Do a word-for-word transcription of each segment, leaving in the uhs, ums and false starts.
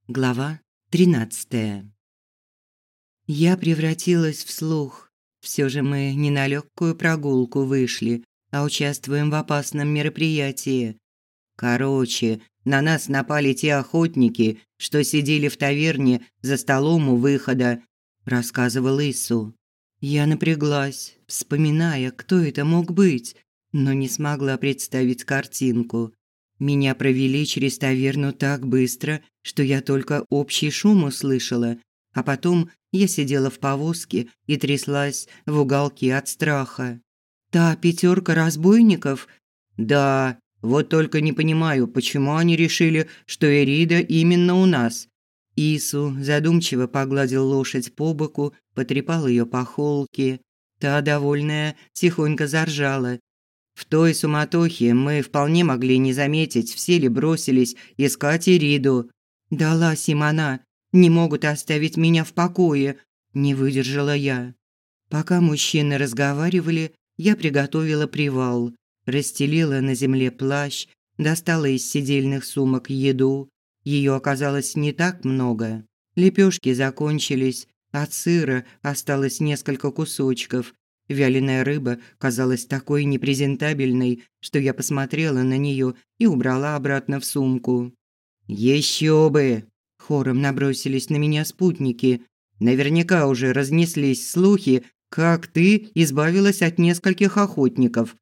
Глава тринадцатая. Я превратилась в слух. Все же мы не на легкую прогулку вышли, а участвуем в опасном мероприятии. Короче, на нас напали те охотники, что сидели в таверне за столом у выхода, рассказывал Ису. Я напряглась, вспоминая, кто это мог быть, но не смогла представить картинку. Меня провели через таверну так быстро, что я только общий шум услышала, а потом я сидела в повозке и тряслась в уголке от страха. Та пятерка разбойников? Да, вот только не понимаю, почему они решили, что Эрида именно у нас. Ису задумчиво погладил лошадь по боку, потрепал ее по холке. Та, довольная, тихонько заржала. В той суматохе мы вполне могли не заметить, все ли бросились искать Ириду. Далась им она, не могут оставить меня в покое, не выдержала я. Пока мужчины разговаривали, я приготовила привал, расстелила на земле плащ, достала из сидельных сумок еду. Ее оказалось не так много. Лепешки закончились, от сыра осталось несколько кусочков. Вяленая рыба казалась такой непрезентабельной, что я посмотрела на нее и убрала обратно в сумку. «Еще бы!» – хором набросились на меня спутники. «Наверняка уже разнеслись слухи, как ты избавилась от нескольких охотников.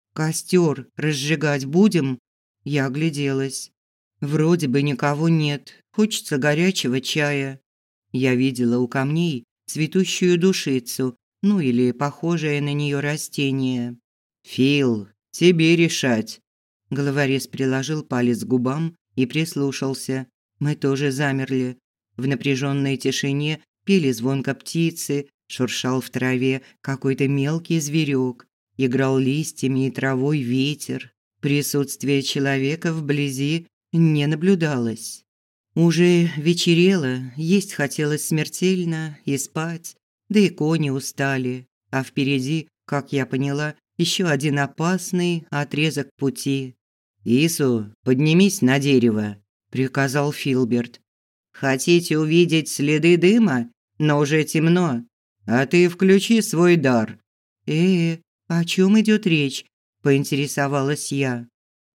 Костер разжигать будем?» Я огляделась. Вроде бы никого нет, хочется горячего чая. Я видела у камней цветущую душицу, ну или похожее на нее растение. «Фил, тебе решать». Головорез приложил палец к губам и прислушался. Мы тоже замерли. В напряженной тишине пели звонко птицы, шуршал в траве какой-то мелкий зверек, играл листьями и травой ветер. Присутствие человека вблизи не наблюдалось. Уже вечерело, есть хотелось смертельно и спать, да и кони устали, а впереди, как я поняла, еще один опасный отрезок пути. «Ису, поднимись на дерево», – приказал Филберт. «Хотите увидеть следы дыма? Но уже темно. А ты включи свой дар». «Э, о чем идет речь?» – поинтересовалась я.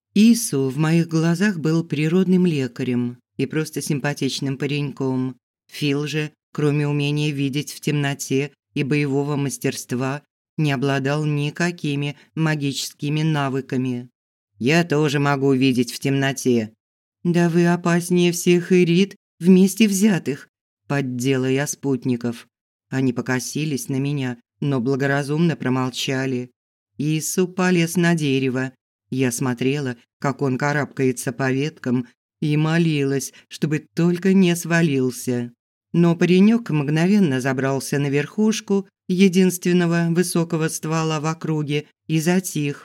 Ису в моих глазах был природным лекарем и просто симпатичным пареньком. Фил же, кроме умения видеть в темноте и боевого мастерства, не обладал никакими магическими навыками. «Я тоже могу видеть в темноте». «Да вы опаснее всех Ирид вместе взятых», – поддела я спутников. Они покосились на меня, но благоразумно промолчали. Ису полез на дерево. Я смотрела, как он карабкается по веткам, и молилась, чтобы только не свалился. Но паренек мгновенно забрался на верхушку единственного высокого ствола в округе и затих.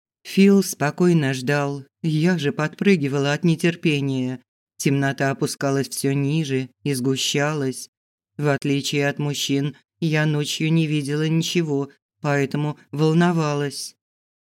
Фил спокойно ждал, я же подпрыгивала от нетерпения. Темнота опускалась все ниже и сгущалась. В отличие от мужчин, я ночью не видела ничего, поэтому волновалась.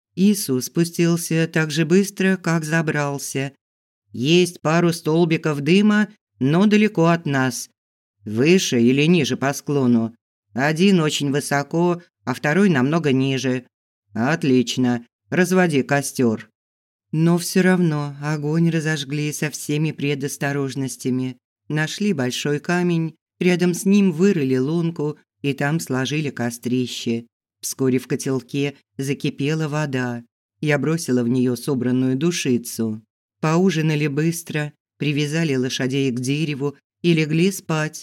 Ису спустился так же быстро, как забрался. «Есть пару столбиков дыма, но далеко от нас. Выше или ниже по склону. Один очень высоко, а второй намного ниже. Отлично. Разводи костер». Но все равно огонь разожгли со всеми предосторожностями. Нашли большой камень, рядом с ним вырыли лунку и там сложили кострище. Вскоре в котелке закипела вода. Я бросила в нее собранную душицу. Поужинали быстро, привязали лошадей к дереву и легли спать.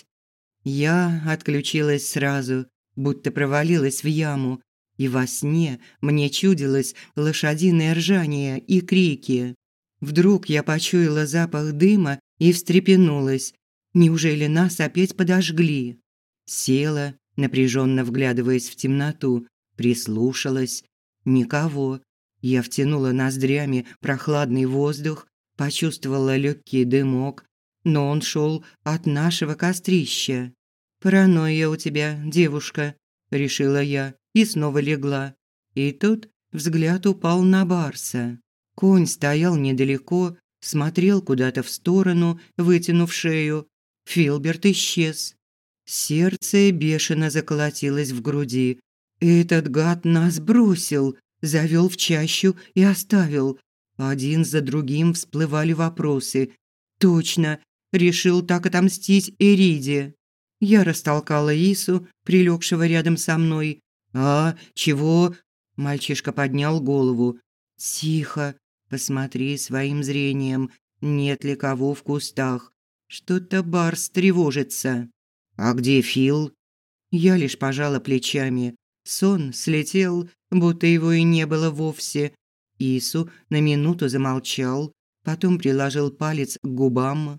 Я отключилась сразу, будто провалилась в яму, и во сне мне чудилось лошадиное ржание и крики. Вдруг я почуяла запах дыма и встрепенулась. Неужели нас опять подожгли? Села, напряженно вглядываясь в темноту, прислушалась. Никого. Я втянула ноздрями прохладный воздух, почувствовала легкий дымок, но он шел от нашего кострища. «Паранойя у тебя, девушка», – решила я и снова легла. И тут взгляд упал на Барса. Конь стоял недалеко, смотрел куда-то в сторону, вытянув шею. Филберт исчез. Сердце бешено заколотилось в груди. Этот гад нас бросил, завел в чащу и оставил. Один за другим всплывали вопросы. Точно, решил так отомстить Эриде. Я растолкала Ису, прилегшего рядом со мной. «А, чего?» Мальчишка поднял голову. «Тихо, посмотри своим зрением, нет ли кого в кустах. Что-то Барс тревожится». «А где Фил?» Я лишь пожала плечами. Сон слетел, будто его и не было вовсе. Ису на минуту замолчал, потом приложил палец к губам.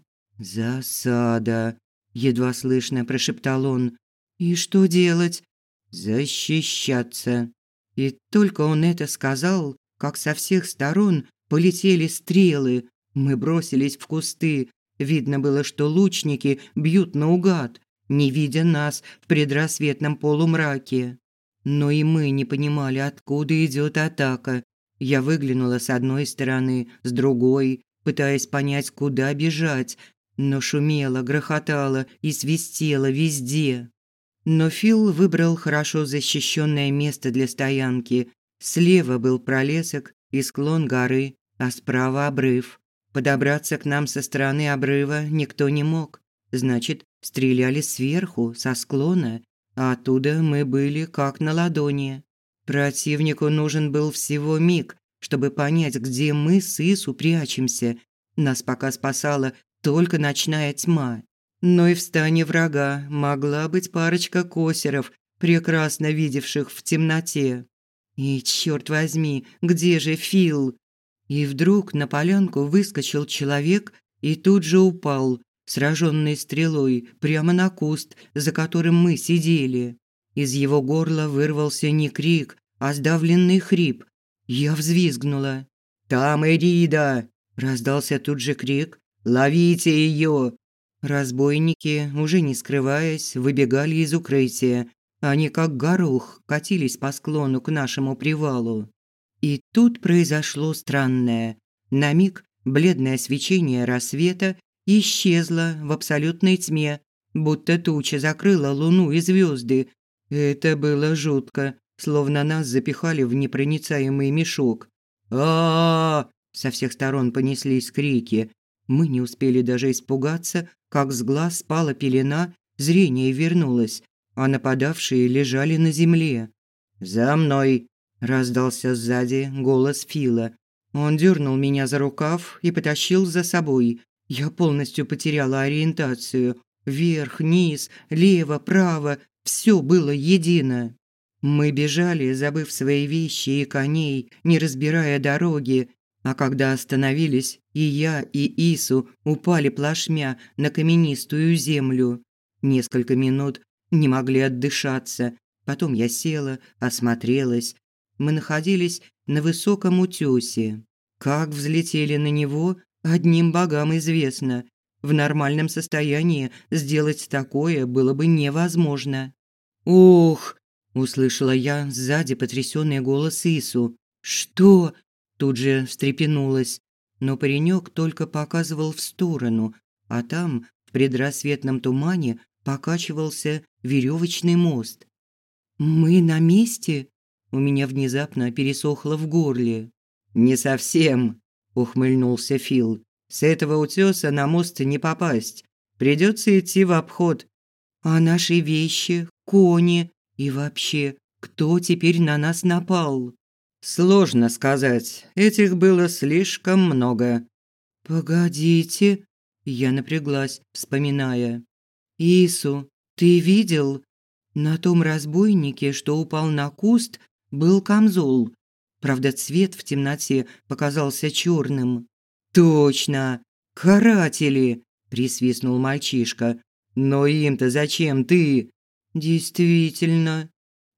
«Засада», – едва слышно прошептал он. «И что делать?» «Защищаться». И только он это сказал, как со всех сторон полетели стрелы. Мы бросились в кусты. Видно было, что лучники бьют наугад, не видя нас в предрассветном полумраке. Но и мы не понимали, откуда идет атака. Я выглянула с одной стороны, с другой, пытаясь понять, куда бежать, но шумело, грохотало и свистело везде. Но Фил выбрал хорошо защищенное место для стоянки. Слева был пролесок и склон горы, а справа обрыв. Подобраться к нам со стороны обрыва никто не мог. Значит, стреляли сверху, со склона, а оттуда мы были как на ладони. Противнику нужен был всего миг, чтобы понять, где мы с Ису прячемся. Нас пока спасала только ночная тьма. Но и в стане врага могла быть парочка косеров, прекрасно видевших в темноте. И, черт возьми, где же Фил? И вдруг на полянку выскочил человек и тут же упал, сраженный стрелой, прямо на куст, за которым мы сидели. Из его горла вырвался не крик, а сдавленный хрип. Я взвизгнула. «Там Эрида!» – раздался тут же крик. «Ловите ее!» Разбойники, уже не скрываясь, выбегали из укрытия. Они, как горох, катились по склону к нашему привалу. И тут произошло странное. На миг бледное свечение рассвета исчезло в абсолютной тьме, будто туча закрыла луну и звезды. Это было жутко, словно нас запихали в непроницаемый мешок. а, Со всех сторон понеслись крики. Мы не успели даже испугаться, как с глаз спала пелена, зрение вернулось, а нападавшие лежали на земле. «За мной!» – раздался сзади голос Фила. Он дернул меня за рукав и потащил за собой. Я полностью потеряла ориентацию. Вверх, низ, лево, право – все было едино. Мы бежали, забыв свои вещи и коней, не разбирая дороги. А когда остановились, и я, и Ису упали плашмя на каменистую землю. Несколько минут не могли отдышаться. Потом я села, осмотрелась. Мы находились на высоком утёсе. Как взлетели на него, одним богам известно. В нормальном состоянии сделать такое было бы невозможно. «Ох!» – услышала я сзади потрясённый голос Ису. «Что?» Тут же встрепенулась, но паренек только показывал в сторону, а там, в предрассветном тумане, покачивался веревочный мост. «Мы на месте?» У меня внезапно пересохло в горле. «Не совсем», – ухмыльнулся Фил. «С этого утёса на мост не попасть. Придётся идти в обход». «А наши вещи, кони и вообще, кто теперь на нас напал?» «Сложно сказать. Этих было слишком много». «Погодите», – я напряглась, вспоминая. «Ису, ты видел? На том разбойнике, что упал на куст, был камзол. Правда, цвет в темноте показался черным». «Точно! Каратели!» – присвистнул мальчишка. «Но им-то зачем ты?» «Действительно,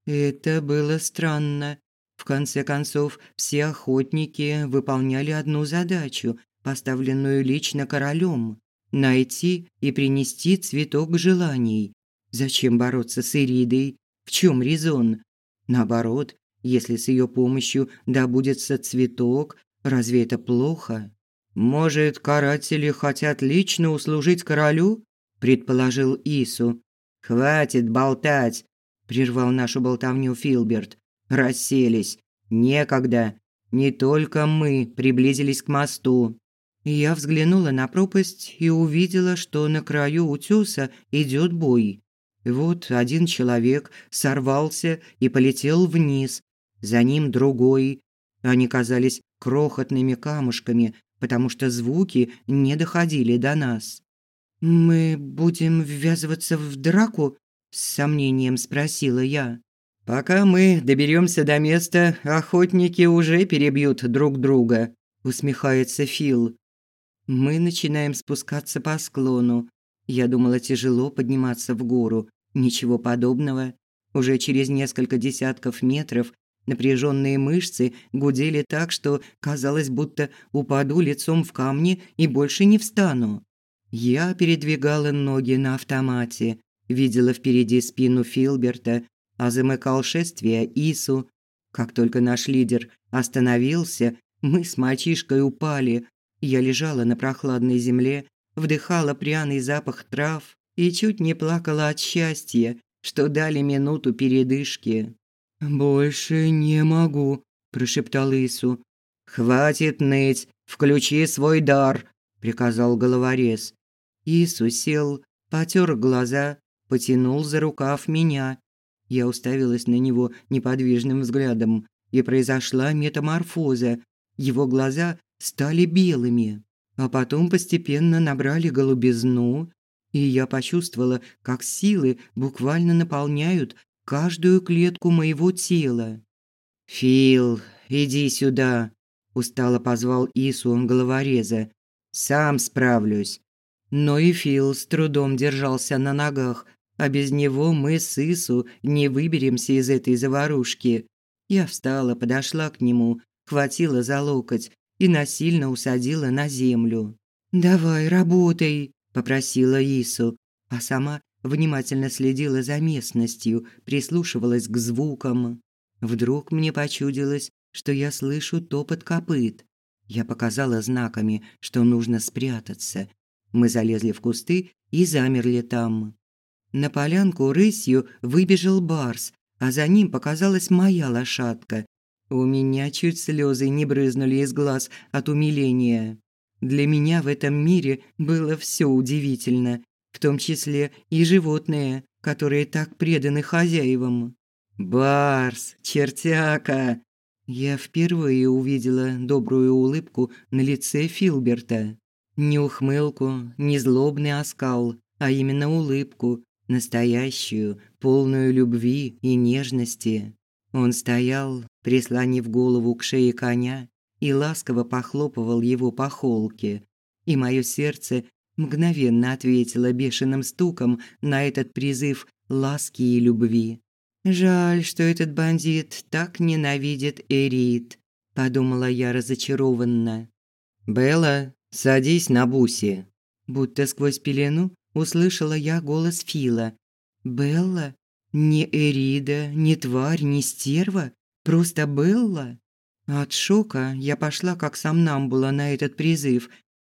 это было странно. В конце концов, все охотники выполняли одну задачу, поставленную лично королем – найти и принести цветок желаний. Зачем бороться с Эридой? В чем резон? Наоборот, если с ее помощью добудется цветок, разве это плохо? «Может, каратели хотят лично услужить королю?» – предположил Ису. «Хватит болтать!» – прервал нашу болтовню Филберт. «Расселись. Некогда. Не только мы приблизились к мосту». Я взглянула на пропасть и увидела, что на краю утёса идёт бой. Вот один человек сорвался и полетел вниз. За ним другой. Они казались крохотными камушками, потому что звуки не доходили до нас. «Мы будем ввязываться в драку?» – с сомнением спросила я. «Пока мы доберемся до места, охотники уже перебьют друг друга», – усмехается Фил. Мы начинаем спускаться по склону. Я думала, тяжело подниматься в гору. Ничего подобного. Уже через несколько десятков метров напряженные мышцы гудели так, что казалось, будто упаду лицом в камни и больше не встану. Я передвигала ноги на автомате, видела впереди спину Филберта, а замыкал шествие Ису. Как только наш лидер остановился, мы с мальчишкой упали. Я лежала на прохладной земле, вдыхала пряный запах трав и чуть не плакала от счастья, что дали минуту передышки. «Больше не могу», – прошептал Ису. «Хватит ныть, включи свой дар», – приказал головорез. Ису сел, потер глаза, потянул за рукав меня. Я уставилась на него неподвижным взглядом, и произошла метаморфоза. Его глаза стали белыми, а потом постепенно набрали голубизну, и я почувствовала, как силы буквально наполняют каждую клетку моего тела. «Фил, иди сюда», – устало позвал Ису головореза. «Сам справлюсь». Но и Фил с трудом держался на ногах, а без него мы с Ису не выберемся из этой заварушки. Я встала, подошла к нему, хватила за локоть и насильно усадила на землю. «Давай, работай», – попросила Ису, а сама внимательно следила за местностью, прислушивалась к звукам. Вдруг мне почудилось, что я слышу топот копыт. Я показала знаками, что нужно спрятаться. Мы залезли в кусты и замерли там. На полянку рысью выбежал барс, а за ним показалась моя лошадка. У меня чуть слезы не брызнули из глаз от умиления. Для меня в этом мире было все удивительно, в том числе и животные, которые так преданы хозяевам. «Барс, чертяка!» Я впервые увидела добрую улыбку на лице Филберта. Не ухмылку, не злобный оскал, а именно улыбку, настоящую, полную любви и нежности. Он стоял, прислонив голову к шее коня, и ласково похлопывал его по холке. И мое сердце мгновенно ответило бешеным стуком на этот призыв ласки и любви. «Жаль, что этот бандит так ненавидит Эрит», – подумала я разочарованно. «Белла, садись на бусе». Будто сквозь пелену услышала я голос Фила. «Белла? Не Эрида, не тварь, не стерва? Просто Белла?» От шока я пошла как сомнамбула на этот призыв.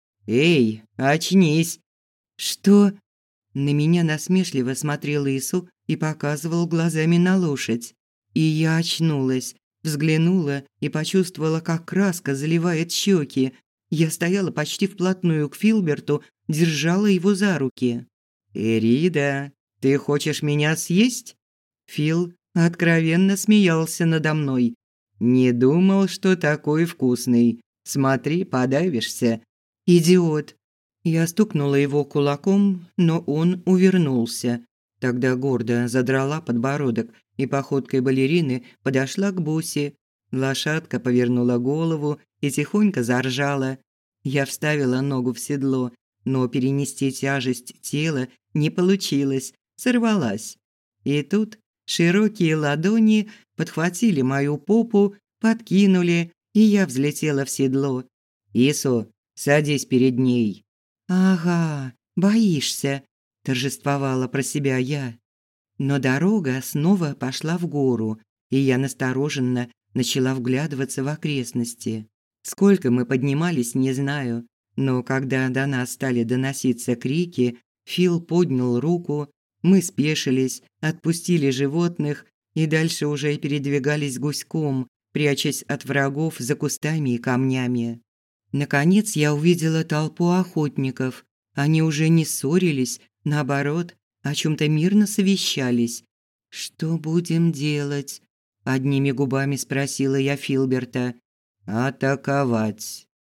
«Эй, очнись!» «Что?» На меня насмешливо смотрел Ису и показывал глазами на лошадь. И я очнулась, взглянула и почувствовала, как краска заливает щеки. Я стояла почти вплотную к Филберту, держала его за руки. «Эрида, ты хочешь меня съесть?» Фил откровенно смеялся надо мной. «Не думал, что такой вкусный. Смотри, подавишься». «Идиот!» Я стукнула его кулаком, но он увернулся. Тогда гордо задрала подбородок и походкой балерины подошла к бусе. Лошадка повернула голову и тихонько заржала. Я вставила ногу в седло, но перенести тяжесть тела не получилось, сорвалась. И тут широкие ладони подхватили мою попу, подкинули, и я взлетела в седло. «Ису, садись перед ней». «Ага, боишься», – торжествовала про себя я. Но дорога снова пошла в гору, и я настороженно начала вглядываться в окрестности. Сколько мы поднимались, не знаю. Но когда до нас стали доноситься крики, Фил поднял руку, мы спешились, отпустили животных и дальше уже передвигались гуськом, прячась от врагов за кустами и камнями. Наконец я увидела толпу охотников. Они уже не ссорились, наоборот, о чем-то мирно совещались. «Что будем делать?» – одними губами спросила я Филберта. «Атаковать»,